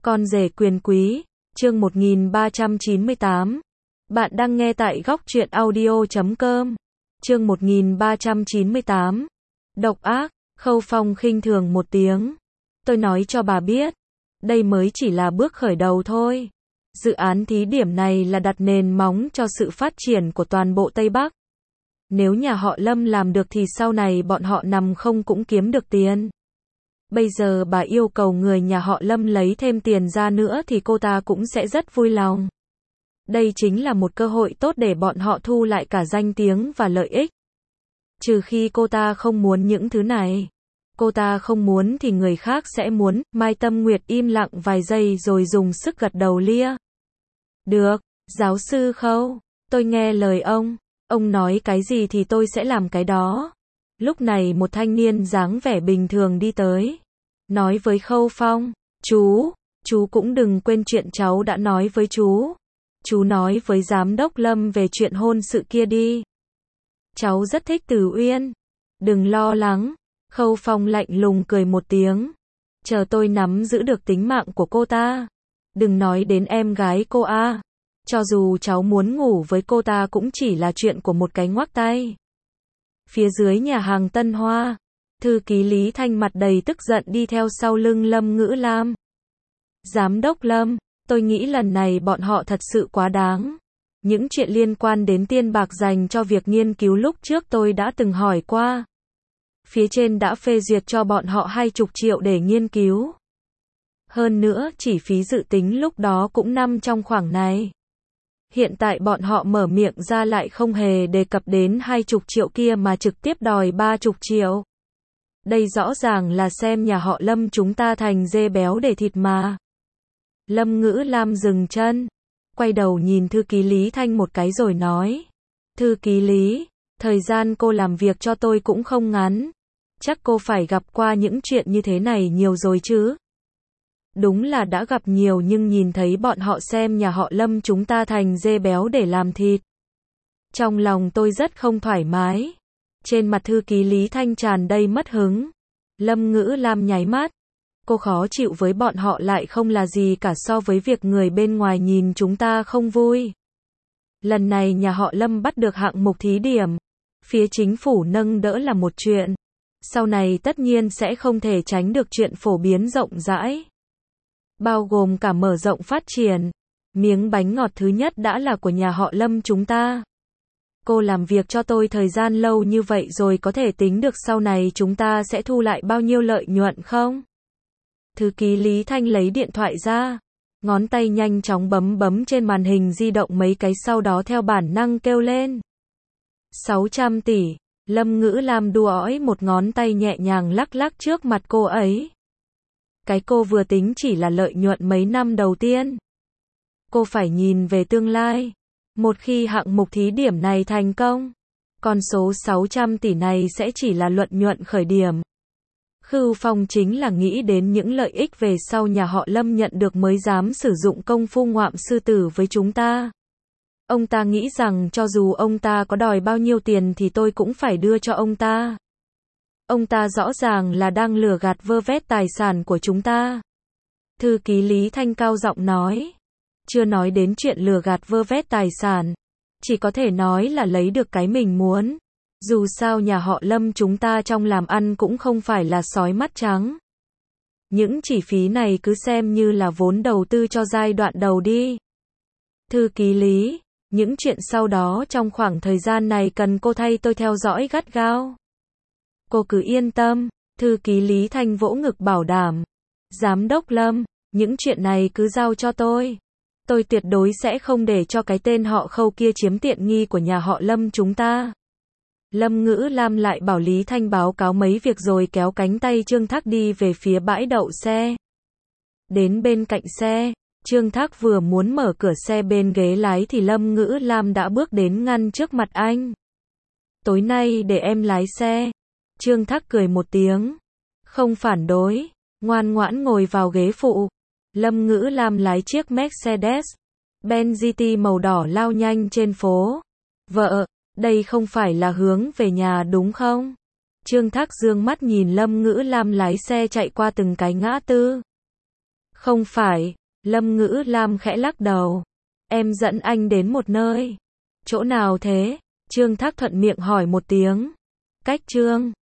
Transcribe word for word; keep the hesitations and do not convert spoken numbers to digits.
Con rể quyền quý, chương một nghìn ba trăm chín mươi tám. Bạn đang nghe tại góc truyện audio chấm com. Chương một nghìn ba trăm chín mươi tám. Độc ác, Khâu Phong khinh thường một tiếng. Tôi nói cho bà biết, đây mới chỉ là bước khởi đầu thôi. Dự án thí điểm này là đặt nền móng cho sự phát triển của toàn bộ Tây Bắc. Nếu nhà họ Lâm làm được thì sau này bọn họ nằm không cũng kiếm được tiền. Bây giờ bà yêu cầu người nhà họ Lâm lấy thêm tiền ra nữa thì cô ta cũng sẽ rất vui lòng. Đây chính là một cơ hội tốt để bọn họ thu lại cả danh tiếng và lợi ích. Trừ khi cô ta không muốn những thứ này. Cô ta không muốn thì người khác sẽ muốn. Mai Tâm Nguyệt im lặng vài giây rồi dùng sức gật đầu lia. Được, giáo sư Khâu, tôi nghe lời ông. Ông nói cái gì thì tôi sẽ làm cái đó. Lúc này một thanh niên dáng vẻ bình thường đi tới. Nói với Khâu Phong, chú, chú cũng đừng quên chuyện cháu đã nói với chú. Chú nói với giám đốc Lâm về chuyện hôn sự kia đi. Cháu rất thích Từ Uyên. Đừng lo lắng. Khâu Phong lạnh lùng cười một tiếng. Chờ tôi nắm giữ được tính mạng của cô ta. Đừng nói đến em gái cô a. Cho dù cháu muốn ngủ với cô ta cũng chỉ là chuyện của một cái ngoắc tay. Phía dưới nhà hàng Tân Hoa, thư ký Lý Thanh mặt đầy tức giận đi theo sau lưng Lâm Ngữ Lam. Giám đốc Lâm, tôi nghĩ lần này bọn họ thật sự quá đáng. Những chuyện liên quan đến tiền bạc dành cho việc nghiên cứu lúc trước tôi đã từng hỏi qua. Phía trên đã phê duyệt cho bọn họ hai chục triệu để nghiên cứu. Hơn nữa, chi phí dự tính lúc đó cũng nằm trong khoảng này. Hiện tại bọn họ mở miệng ra lại không hề đề cập đến hai chục triệu kia mà trực tiếp đòi ba chục triệu. Đây rõ ràng là xem nhà họ Lâm chúng ta thành dê béo để thịt mà. Lâm Ngữ Lam dừng chân, quay đầu nhìn thư ký Lý Thanh một cái rồi nói. Thư ký Lý, thời gian cô làm việc cho tôi cũng không ngắn. Chắc cô phải gặp qua những chuyện như thế này nhiều rồi chứ. Đúng là đã gặp nhiều nhưng nhìn thấy bọn họ xem nhà họ Lâm chúng ta thành dê béo để làm thịt. Trong lòng tôi rất không thoải mái. Trên mặt thư ký Lý Thanh tràn đầy mất hứng. Lâm Ngữ Lam nháy mắt. Cô khó chịu với bọn họ lại không là gì cả so với việc người bên ngoài nhìn chúng ta không vui. Lần này nhà họ Lâm bắt được hạng mục thí điểm. Phía chính phủ nâng đỡ là một chuyện. Sau này tất nhiên sẽ không thể tránh được chuyện phổ biến rộng rãi. Bao gồm cả mở rộng phát triển. Miếng bánh ngọt thứ nhất đã là của nhà họ Lâm chúng ta. Cô làm việc cho tôi thời gian lâu như vậy rồi có thể tính được sau này chúng ta sẽ thu lại bao nhiêu lợi nhuận không? Thư ký Lý Thanh lấy điện thoại ra. Ngón tay nhanh chóng bấm bấm trên màn hình di động mấy cái sau đó theo bản năng kêu lên. sáu trăm tỷ. Lâm Ngữ Lam đùa ói một ngón tay nhẹ nhàng lắc lắc trước mặt cô ấy. Cái cô vừa tính chỉ là lợi nhuận mấy năm đầu tiên. Cô phải nhìn về tương lai. Một khi hạng mục thí điểm này thành công, con số sáu trăm tỷ này sẽ chỉ là lợi nhuận khởi điểm. Khâu Phong chính là nghĩ đến những lợi ích về sau nhà họ Lâm nhận được mới dám sử dụng công phu ngoạm sư tử với chúng ta. Ông ta nghĩ rằng cho dù ông ta có đòi bao nhiêu tiền thì tôi cũng phải đưa cho ông ta. Ông ta rõ ràng là đang lừa gạt vơ vét tài sản của chúng ta. Thư ký Lý Thanh cao giọng nói. Chưa nói đến chuyện lừa gạt vơ vét tài sản. Chỉ có thể nói là lấy được cái mình muốn. Dù sao nhà họ Lâm chúng ta trong làm ăn cũng không phải là sói mắt trắng. Những chi phí này cứ xem như là vốn đầu tư cho giai đoạn đầu đi. Thư ký Lý, những chuyện sau đó trong khoảng thời gian này cần cô thay tôi theo dõi gắt gao. Cô cứ yên tâm, thư ký Lý Thanh vỗ ngực bảo đảm. Giám đốc Lâm, những chuyện này cứ giao cho tôi. Tôi tuyệt đối sẽ không để cho cái tên họ Khâu kia chiếm tiện nghi của nhà họ Lâm chúng ta. Lâm Ngữ Lam lại bảo Lý Thanh báo cáo mấy việc rồi kéo cánh tay Trương Thác đi về phía bãi đậu xe. Đến bên cạnh xe, Trương Thác vừa muốn mở cửa xe bên ghế lái thì Lâm Ngữ Lam đã bước đến ngăn trước mặt anh. Tối nay để em lái xe. Trương Thác cười một tiếng. Không phản đối, ngoan ngoãn ngồi vào ghế phụ. Lâm Ngữ Lam lái chiếc Mercedes-Benz giê tê màu đỏ lao nhanh trên phố. Vợ, đây không phải là hướng về nhà đúng không? Trương Thác dương mắt nhìn Lâm Ngữ Lam lái xe chạy qua từng cái ngã tư. Không phải, Lâm Ngữ Lam khẽ lắc đầu. Em dẫn anh đến một nơi. Chỗ nào thế? Trương Thác thuận miệng hỏi một tiếng. Cách Trương